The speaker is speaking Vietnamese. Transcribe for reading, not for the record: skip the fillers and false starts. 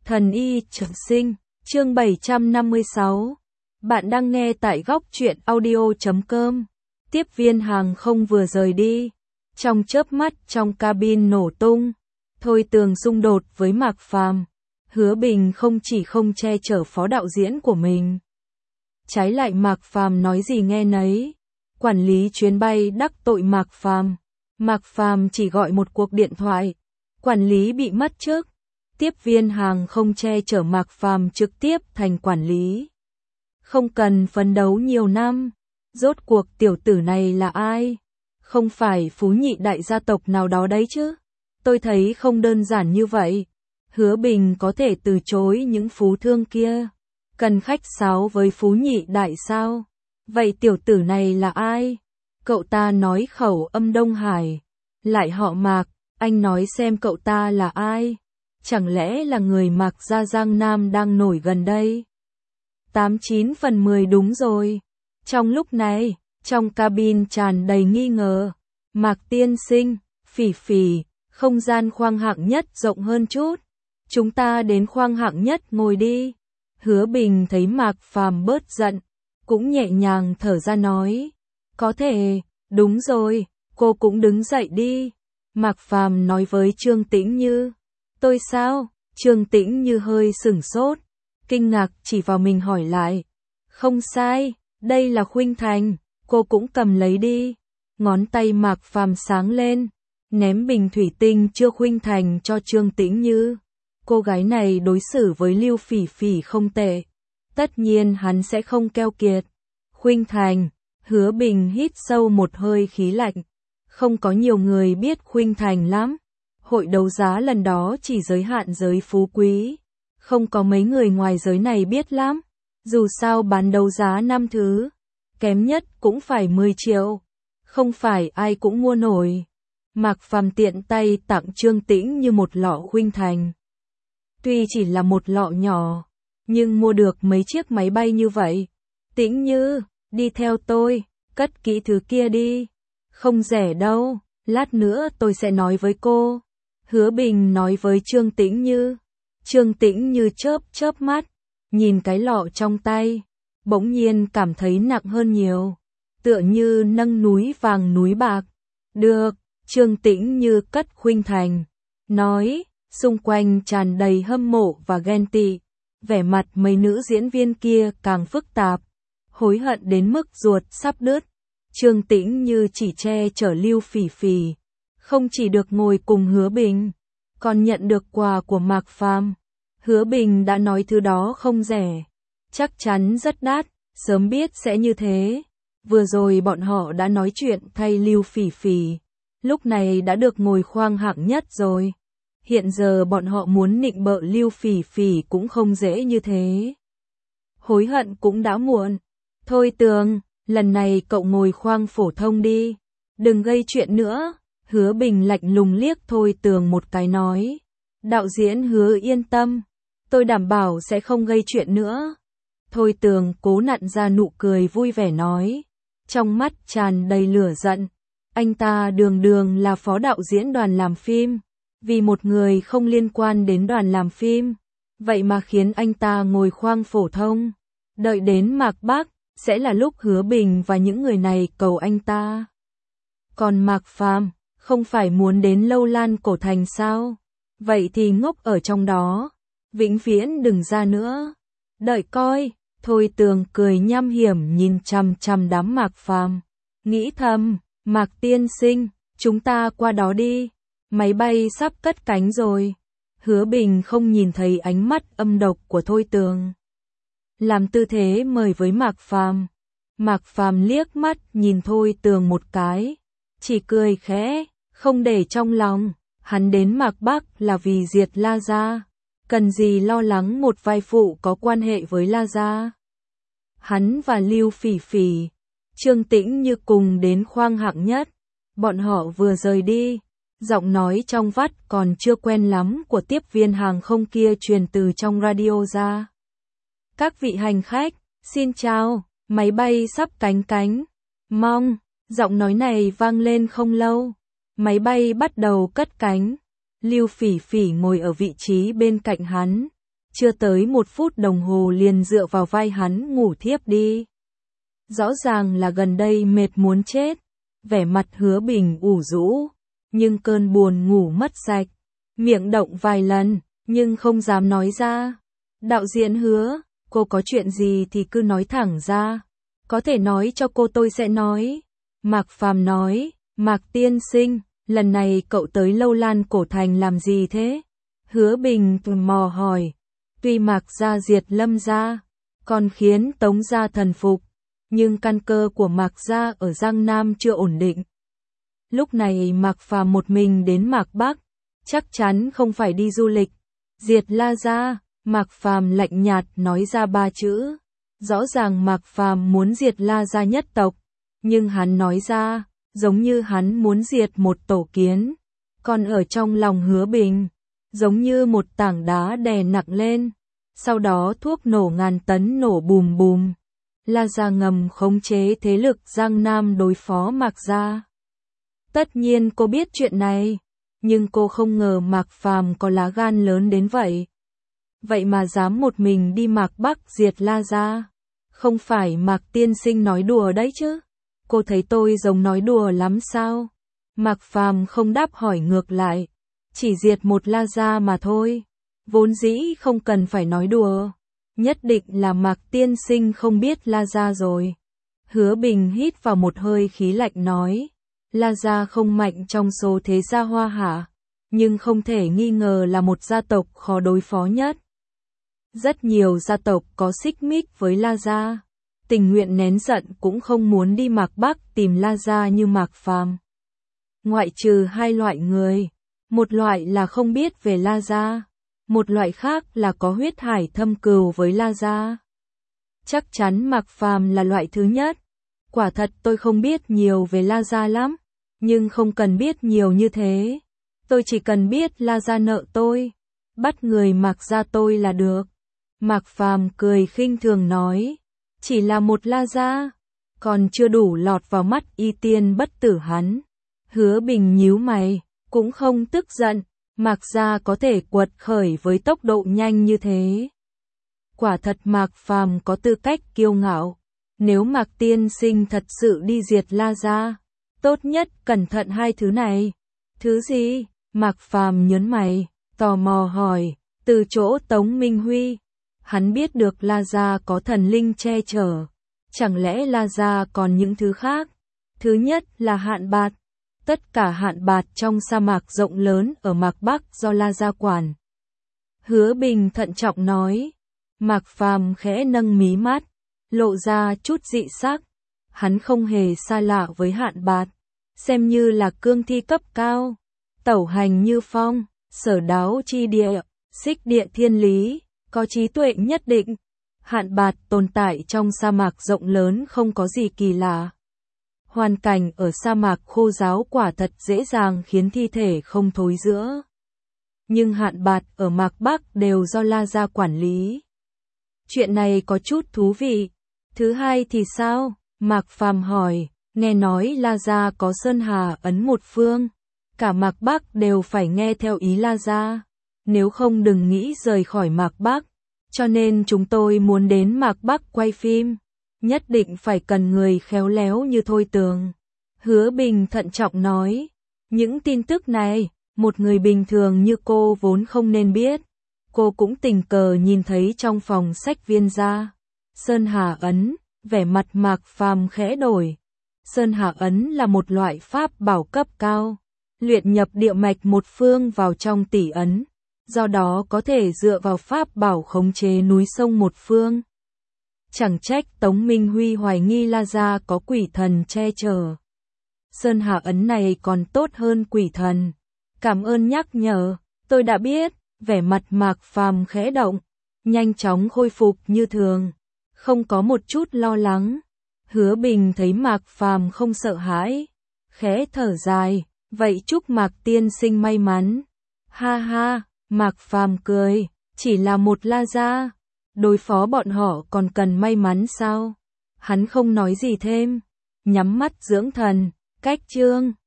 Thần y trường sinh, chương 756. Bạn đang nghe tại góc truyện audio.com. Tiếp viên hàng không vừa rời đi. Trong chớp mắt trong cabin nổ tung. Thôi Tường xung đột với Mạc Phàm. Hứa Bình không chỉ không che chở phó đạo diễn của mình. Trái lại Mạc Phàm nói gì nghe nấy. Quản lý chuyến bay đắc tội Mạc Phàm. Mạc Phàm chỉ gọi một cuộc điện thoại. Quản lý bị mất chức. Tiếp viên hàng không che chở Mạc Phàm trực tiếp thành quản lý. Không cần phấn đấu nhiều năm. Rốt cuộc tiểu tử này là ai? Không phải phú nhị đại gia tộc nào đó đấy chứ? Tôi thấy không đơn giản như vậy. Hứa Bình có thể từ chối những phú thương kia. Cần khách sáo với phú nhị đại sao? Vậy tiểu tử này là ai? Cậu ta nói khẩu âm Đông Hải. Lại họ Mạc, anh nói xem cậu ta là ai? Chẳng lẽ là người Mạc gia Giang Nam đang nổi gần đây? 89 phần 10 đúng rồi. Trong lúc này, trong cabin tràn đầy nghi ngờ. Mạc tiên sinh, Phỉ Phỉ, không gian khoang hạng nhất rộng hơn chút. Chúng ta đến khoang hạng nhất ngồi đi. Hứa Bình thấy Mạc Phàm bớt giận, cũng nhẹ nhàng thở ra nói. Có thể, đúng rồi, cô cũng đứng dậy đi. Mạc Phàm nói với Trương Tĩnh Như. Tôi sao? Trương Tĩnh Như hơi sửng sốt, kinh ngạc chỉ vào mình hỏi lại. Không sai, đây là Khuynh Thành, cô cũng cầm lấy đi. Ngón tay Mạc Phàm sáng lên, ném bình thủy tinh chưa Khuynh Thành cho Trương Tĩnh Như. Cô gái này đối xử với Lưu Phỉ Phỉ không tệ, tất nhiên hắn sẽ không keo kiệt. Khuynh Thành, Hứa Bình hít sâu một hơi khí lạnh. Không có nhiều người biết Khuynh Thành lắm. Hội đấu giá lần đó chỉ giới hạn giới phú quý. Không có mấy người ngoài giới này biết lắm. Dù sao bán đấu giá 5 thứ, kém nhất cũng phải 10 triệu. Không phải ai cũng mua nổi. Mạc Phàm tiện tay tặng Trương Tĩnh Như một lọ Khuynh Thành. Tuy chỉ là một lọ nhỏ, nhưng mua được mấy chiếc máy bay như vậy. Tĩnh Như, đi theo tôi, cất kỹ thứ kia đi. Không rẻ đâu, lát nữa tôi sẽ nói với cô. Hứa Bình nói với Trương Tĩnh Như. Trương Tĩnh Như chớp chớp mắt, nhìn cái lọ trong tay, bỗng nhiên cảm thấy nặng hơn nhiều, tựa như nâng núi vàng núi bạc. Được, Trương Tĩnh Như cất Khuynh Thành, nói, xung quanh tràn đầy hâm mộ và ghen tị, vẻ mặt mấy nữ diễn viên kia càng phức tạp, hối hận đến mức ruột sắp đứt. Trương Tĩnh Như chỉ che chở Lưu Phỉ Phỉ, không chỉ được ngồi cùng Hứa Bình, còn nhận được quà của Mạc Phàm. Hứa Bình đã nói thứ đó không rẻ, chắc chắn rất đắt, sớm biết sẽ như thế. Vừa rồi bọn họ đã nói chuyện thay Lưu Phỉ Phỉ, lúc này đã được ngồi khoang hạng nhất rồi. Hiện giờ bọn họ muốn nịnh bợ Lưu Phỉ Phỉ cũng không dễ như thế. Hối hận cũng đã muộn. Thôi Tường, lần này cậu ngồi khoang phổ thông đi, đừng gây chuyện nữa. Hứa Bình lạnh lùng liếc Thôi Tường một cái nói. Đạo diễn Hứa yên tâm, tôi đảm bảo sẽ không gây chuyện nữa. Thôi Tường cố nặn ra nụ cười vui vẻ nói, trong mắt tràn đầy lửa giận. Anh ta đường đường là phó đạo diễn đoàn làm phim, vì một người không liên quan đến đoàn làm phim, vậy mà khiến anh ta ngồi khoang phổ thông. Đợi đến Mạc Bắc, sẽ là lúc Hứa Bình và những người này cầu anh ta. Còn Mạc Phàm, không phải muốn đến Lâu Lan Cổ Thành sao? Vậy thì ngốc ở trong đó, vĩnh viễn đừng ra nữa. Đợi coi. Thôi Tường cười nham hiểm nhìn chằm chằm đám Mạc Phàm, nghĩ thầm, Mạc tiên sinh, chúng ta qua đó đi. Máy bay sắp cất cánh rồi. Hứa Bình không nhìn thấy ánh mắt âm độc của Thôi Tường, làm tư thế mời với Mạc Phàm. Mạc Phàm liếc mắt nhìn Thôi Tường một cái, chỉ cười khẽ, không để trong lòng. Hắn đến Mạc Bắc là vì diệt La Gia, cần gì lo lắng một vai phụ có quan hệ với La Gia. Hắn và Lưu Phỉ Phỉ, Trương Tĩnh Như cùng đến khoang hạng nhất. Bọn họ vừa rời đi, giọng nói trong vắt còn chưa quen lắm của tiếp viên hàng không kia truyền từ trong radio ra. Các vị hành khách, xin chào, máy bay sắp cánh. Mong, giọng nói này vang lên không lâu. Máy bay bắt đầu cất cánh. Lưu Phỉ Phỉ ngồi ở vị trí bên cạnh hắn, chưa tới 1 phút đồng hồ liền dựa vào vai hắn ngủ thiếp đi. Rõ ràng là gần đây mệt muốn chết, vẻ mặt Hứa Bình ủ rũ, nhưng cơn buồn ngủ mất sạch, miệng động vài lần, nhưng không dám nói ra. Đạo diễn Hứa, cô có chuyện gì thì cứ nói thẳng ra, có thể nói cho cô tôi sẽ nói. Mạc Phàm nói, Mạc tiên sinh, lần này cậu tới Lâu Lan Cổ Thành làm gì thế? Hứa Bình tò mò hỏi, tuy Mạc gia diệt Lâm gia, còn khiến Tống gia thần phục, nhưng căn cơ của Mạc gia ở Giang Nam chưa ổn định. Lúc này Mạc Phàm một mình đến Mạc Bắc, chắc chắn không phải đi du lịch. Diệt La gia, Mạc Phàm lạnh nhạt nói ra 3 chữ. Rõ ràng Mạc Phàm muốn diệt La gia nhất tộc, nhưng hắn nói ra, giống như hắn muốn diệt một tổ kiến. Còn ở trong lòng Hứa Bình, giống như một tảng đá đè nặng lên, sau đó thuốc nổ ngàn tấn nổ bùm bùm. La gia ngầm khống chế thế lực Giang Nam đối phó Mạc gia. Tất nhiên cô biết chuyện này, nhưng cô không ngờ Mạc Phàm có lá gan lớn đến vậy. Vậy mà dám một mình đi Mạc Bắc diệt La gia. Không phải Mạc tiên sinh nói đùa đấy chứ? Cô thấy tôi giống nói đùa lắm sao? Mạc Phàm không đáp hỏi ngược lại, chỉ diệt một La gia mà thôi, vốn dĩ không cần phải nói đùa. Nhất định là Mạc tiên sinh không biết La gia rồi. Hứa Bình hít vào một hơi khí lạnh nói, La gia không mạnh trong số thế gia Hoa Hạ, nhưng không thể nghi ngờ là một gia tộc khó đối phó nhất. Rất nhiều gia tộc có xích mích với La gia, tình nguyện nén giận cũng không muốn đi Mạc Bắc tìm La gia như Mạc Phàm. Ngoại trừ 2 loại người, một loại là không biết về La gia, một loại khác là có huyết hải thâm cừu với La gia. Chắc chắn Mạc Phàm là loại thứ nhất. Quả thật tôi không biết nhiều về La gia lắm, nhưng không cần biết nhiều như thế. Tôi chỉ cần biết La gia nợ tôi, bắt người Mạc gia tôi là được. Mạc Phàm cười khinh thường nói, chỉ là một La gia, còn chưa đủ lọt vào mắt y tiên bất tử hắn. Hứa Bình nhíu mày, cũng không tức giận, Mạc gia có thể quật khởi với tốc độ nhanh như thế. Quả thật Mạc Phàm có tư cách kiêu ngạo. Nếu Mạc tiên sinh thật sự đi diệt La gia, tốt nhất cẩn thận 2 thứ này. Thứ gì? Mạc Phàm nhớn mày, tò mò hỏi, từ chỗ Tống Minh Huy. Hắn biết được La gia có thần linh che chở, chẳng lẽ La gia còn những thứ khác? Thứ nhất là hạn bạt. Tất cả hạn bạt trong sa mạc rộng lớn ở Mạc Bắc do La gia quản. Hứa Bình thận trọng nói. Mạc Phàm khẽ nâng mí mắt, lộ ra chút dị sắc. Hắn không hề xa lạ với hạn bạt, xem như là cương thi cấp cao, tẩu hành như phong, sở đáo chi địa, xích địa thiên lý, có trí tuệ nhất định. Hạn bạt tồn tại trong sa mạc rộng lớn không có gì kỳ lạ. Hoàn cảnh ở sa mạc khô ráo quả thật dễ dàng khiến thi thể không thối rữa. Nhưng hạn bạt ở Mạc Bắc đều do La gia quản lý. Chuyện này có chút thú vị. Thứ hai thì sao? Mạc Phàm hỏi, nghe nói La gia có Sơn Hà ấn một phương, cả Mạc Bắc đều phải nghe theo ý La gia, nếu không đừng nghĩ rời khỏi Mạc Bắc, cho nên chúng tôi muốn đến Mạc Bắc quay phim, nhất định phải cần người khéo léo như Thôi Tường. Hứa Bình thận trọng nói, những tin tức này, một người bình thường như cô vốn không nên biết. Cô cũng tình cờ nhìn thấy trong phòng sách Viên gia. Sơn Hà ấn, vẻ mặt Mạc Phàm khẽ đổi. Sơn Hà ấn là một loại pháp bảo cấp cao, luyện nhập địa mạch một phương vào trong tỷ ấn, do đó có thể dựa vào pháp bảo khống chế núi sông một phương. Chẳng trách Tống Minh Huy hoài nghi La gia có quỷ thần che chở. Sơn Hà ấn này còn tốt hơn quỷ thần. Cảm ơn nhắc nhở, tôi đã biết. Vẻ mặt Mạc Phàm khẽ động, nhanh chóng khôi phục như thường, không có một chút lo lắng. Hứa Bình thấy Mạc Phàm không sợ hãi, khẽ thở dài, vậy chúc Mạc tiên sinh may mắn. Ha ha, Mạc Phàm cười, chỉ là một La gia, đối phó bọn họ còn cần may mắn sao? Hắn không nói gì thêm, nhắm mắt dưỡng thần, cách chương.